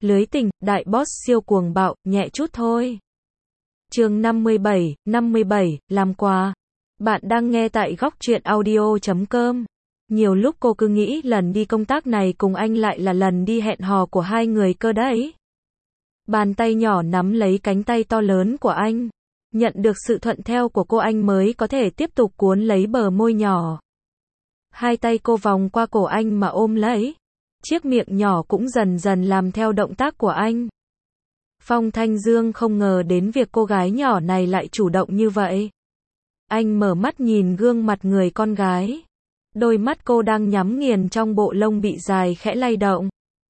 Lưới tình, đại boss siêu cuồng bạo, nhẹ chút thôi. Chương 57, làm quà. Bạn đang nghe tại góc truyện audio.com. Nhiều lúc cô cứ nghĩ lần đi công tác này cùng anh lại là lần đi hẹn hò của hai người cơ đấy. Bàn tay nhỏ nắm lấy cánh tay to lớn của anh. Nhận được sự thuận theo của cô anh mới có thể tiếp tục cuốn lấy bờ môi nhỏ. Hai tay cô vòng qua cổ anh mà ôm lấy. Chiếc miệng nhỏ cũng dần dần làm theo động tác của anh. Phong Thanh Dương không ngờ đến việc cô gái nhỏ này lại chủ động như vậy. Anh mở mắt nhìn gương mặt người con gái. Đôi mắt cô đang nhắm nghiền trong bộ lông bị dài khẽ lay động.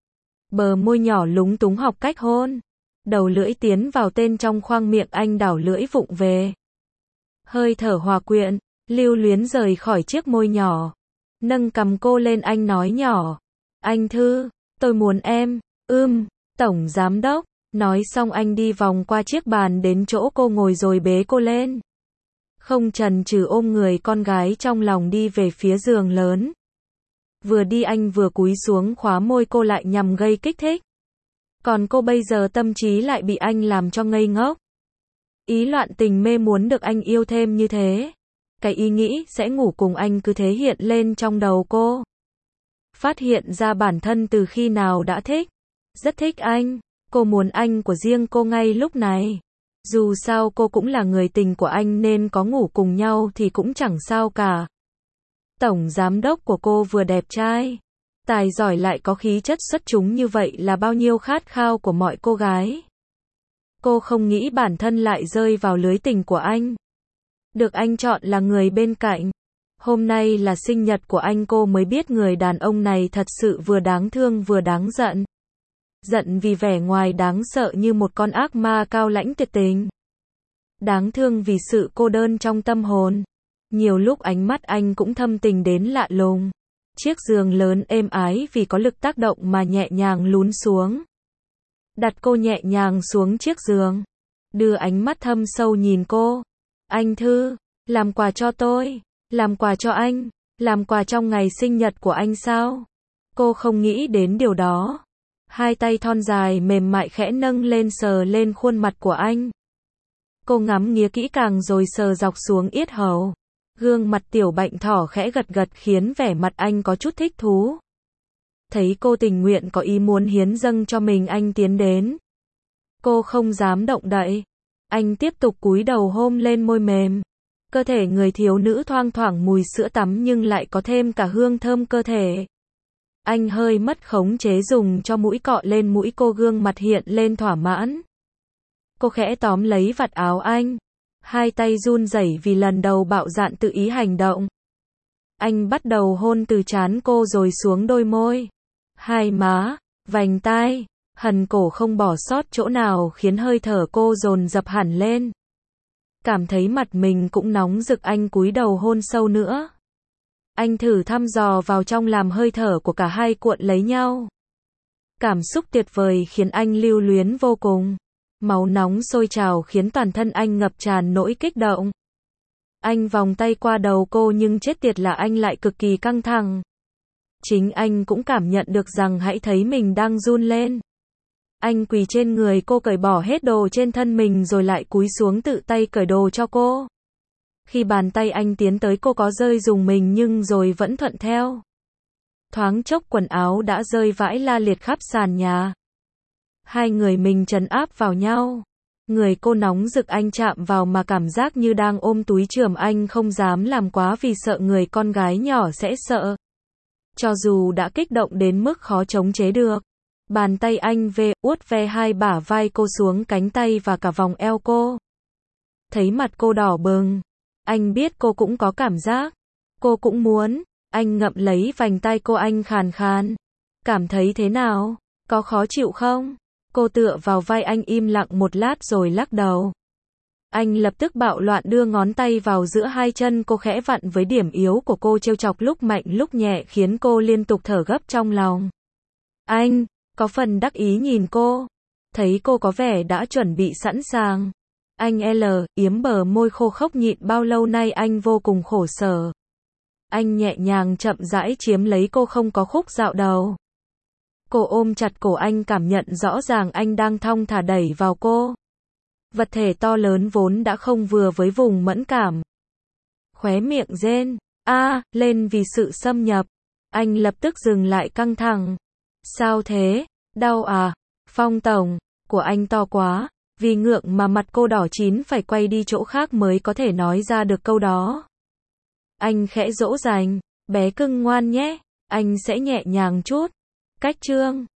Bờ môi nhỏ lúng túng học cách hôn. Đầu lưỡi tiến vào tên trong khoang miệng anh đảo lưỡi vụng về. Hơi thở hòa quyện, lưu luyến rời khỏi chiếc môi nhỏ. Nâng cằm cô lên anh nói nhỏ. Anh Thư, tôi muốn em, Tổng Giám Đốc. Nói xong anh đi vòng qua chiếc bàn đến chỗ cô ngồi rồi bế cô lên. Không chần chừ ôm người con gái trong lòng đi về phía giường lớn. Vừa đi anh vừa cúi xuống khóa môi cô lại nhằm gây kích thích. Còn cô bây giờ tâm trí lại bị anh làm cho ngây ngốc. Ý loạn tình mê muốn được anh yêu thêm như thế. Cái ý nghĩ sẽ ngủ cùng anh cứ thế hiện lên trong đầu cô. Phát hiện ra bản thân từ khi nào đã thích. Rất thích anh. Cô muốn anh của riêng cô ngay lúc này. Dù sao cô cũng là người tình của anh nên có ngủ cùng nhau thì cũng chẳng sao cả. Tổng giám đốc của cô vừa đẹp trai, tài giỏi lại có khí chất xuất chúng như vậy là bao nhiêu khát khao của mọi cô gái. Cô không nghĩ bản thân lại rơi vào lưới tình của anh. Được anh chọn là người bên cạnh. Hôm nay là sinh nhật của anh cô mới biết người đàn ông này thật sự vừa đáng thương vừa đáng giận. Giận vì vẻ ngoài đáng sợ như một con ác ma cao lãnh tuyệt tình. Đáng thương vì sự cô đơn trong tâm hồn. Nhiều lúc ánh mắt anh cũng thâm tình đến lạ lùng. Chiếc giường lớn êm ái vì có lực tác động mà nhẹ nhàng lún xuống. Đặt cô nhẹ nhàng xuống chiếc giường. Đưa ánh mắt thâm sâu nhìn cô. Anh Thư, làm quà cho tôi, làm quà cho anh, làm quà trong ngày sinh nhật của anh sao? Cô không nghĩ đến điều đó. Hai tay thon dài mềm mại khẽ nâng lên sờ lên khuôn mặt của anh. Cô ngắm nghía kỹ càng rồi sờ dọc xuống yết hầu. Gương mặt tiểu bệnh thỏ khẽ gật gật khiến vẻ mặt anh có chút thích thú. Thấy cô tình nguyện có ý muốn hiến dâng cho mình anh tiến đến. Cô không dám động đậy. Anh tiếp tục cúi đầu hôn lên môi mềm. Cơ thể người thiếu nữ thoang thoảng mùi sữa tắm nhưng lại có thêm cả hương thơm cơ thể. Anh hơi mất khống chế dùng cho mũi cọ lên mũi cô gương mặt hiện lên thỏa mãn. Cô khẽ tóm lấy vạt áo anh. Hai tay run rẩy vì lần đầu bạo dạn tự ý hành động. Anh bắt đầu hôn từ trán cô rồi xuống đôi môi. Hai má, vành tai, hằn cổ không bỏ sót chỗ nào khiến hơi thở cô dồn dập hẳn lên. Cảm thấy mặt mình cũng nóng rực anh cúi đầu hôn sâu nữa. Anh thử thăm dò vào trong làm hơi thở của cả hai cuộn lấy nhau. Cảm xúc tuyệt vời khiến anh lưu luyến vô cùng. Máu nóng sôi trào khiến toàn thân anh ngập tràn nỗi kích động. Anh vòng tay qua đầu cô nhưng chết tiệt là anh lại cực kỳ căng thẳng. Chính anh cũng cảm nhận được rằng hãy thấy mình đang run lên. Anh quỳ trên người cô cởi bỏ hết đồ trên thân mình rồi lại cúi xuống tự tay cởi đồ cho cô. Khi bàn tay anh tiến tới cô có rơi rùng mình nhưng rồi vẫn thuận theo. Thoáng chốc quần áo đã rơi vãi la liệt khắp sàn nhà. Hai người mình trấn áp vào nhau. Người cô nóng rực anh chạm vào mà cảm giác như đang ôm túi chườm anh không dám làm quá vì sợ người con gái nhỏ sẽ sợ. Cho dù đã kích động đến mức khó chống chế được. Bàn tay anh uốt ve hai bả vai cô xuống cánh tay và cả vòng eo cô. Thấy mặt cô đỏ bừng. Anh biết cô cũng có cảm giác. Cô cũng muốn. Anh ngậm lấy vành tai cô anh khàn khàn. Cảm thấy thế nào? Có khó chịu không? Cô tựa vào vai anh im lặng một lát rồi lắc đầu. Anh lập tức bạo loạn đưa ngón tay vào giữa hai chân cô khẽ vặn với điểm yếu của cô trêu chọc lúc mạnh lúc nhẹ khiến cô liên tục thở gấp trong lòng. Anh, có phần đắc ý nhìn cô. Thấy cô có vẻ đã chuẩn bị sẵn sàng. Anh yếm bờ môi khô khốc nhịn bao lâu nay anh vô cùng khổ sở. Anh nhẹ nhàng chậm rãi chiếm lấy cô không có khúc dạo đầu. Cô ôm chặt cổ anh, cảm nhận rõ ràng anh đang thong thả đẩy vào cô. Vật thể to lớn vốn đã không vừa với vùng mẫn cảm. Khóe miệng rên lên vì sự xâm nhập. Anh lập tức dừng lại căng thẳng. Sao thế? Đau à? Phong tổng, của anh to quá. Vì ngượng mà mặt cô đỏ chín, phải quay đi chỗ khác mới có thể nói ra được câu đó. Anh khẽ dỗ dành. Bé cưng ngoan nhé. Anh sẽ nhẹ nhàng chút. Cách Trương.